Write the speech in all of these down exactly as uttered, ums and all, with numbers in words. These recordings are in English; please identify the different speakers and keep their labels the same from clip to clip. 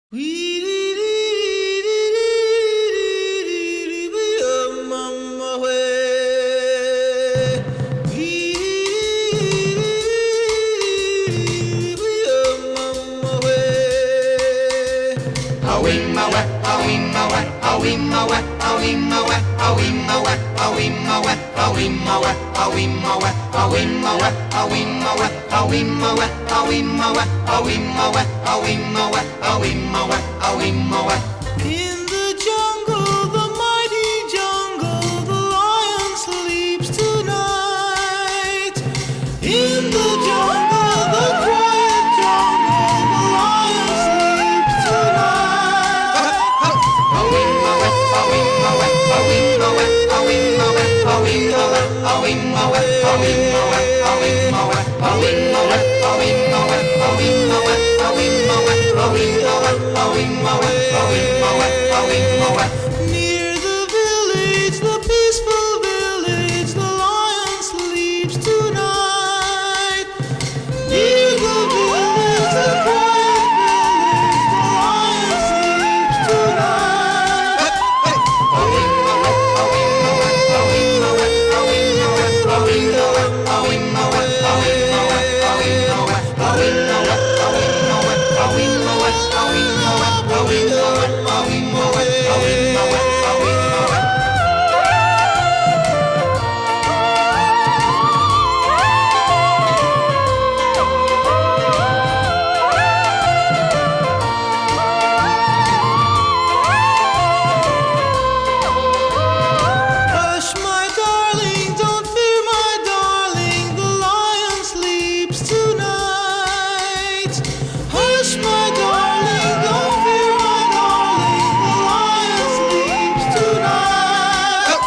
Speaker 1: In the jungle, the mighty jungle, the lion sleeps tonight. In the jungle, the quiet jungle, the lion sleeps tonight. Near the village, the peaceful village, the lion sleeps tonight. Near the village, the quiet village, the lion sleeps tonight. Hush, my darling, don't fear, my darling, the lion sleeps tonight. Hush, my darling, don't fear, my darling, the lion sleeps tonight.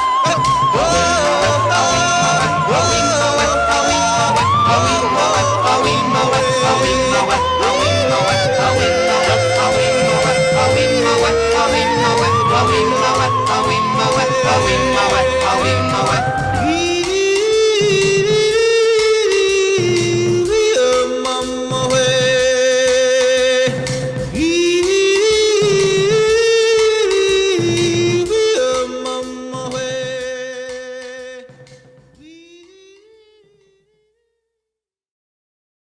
Speaker 2: Awing,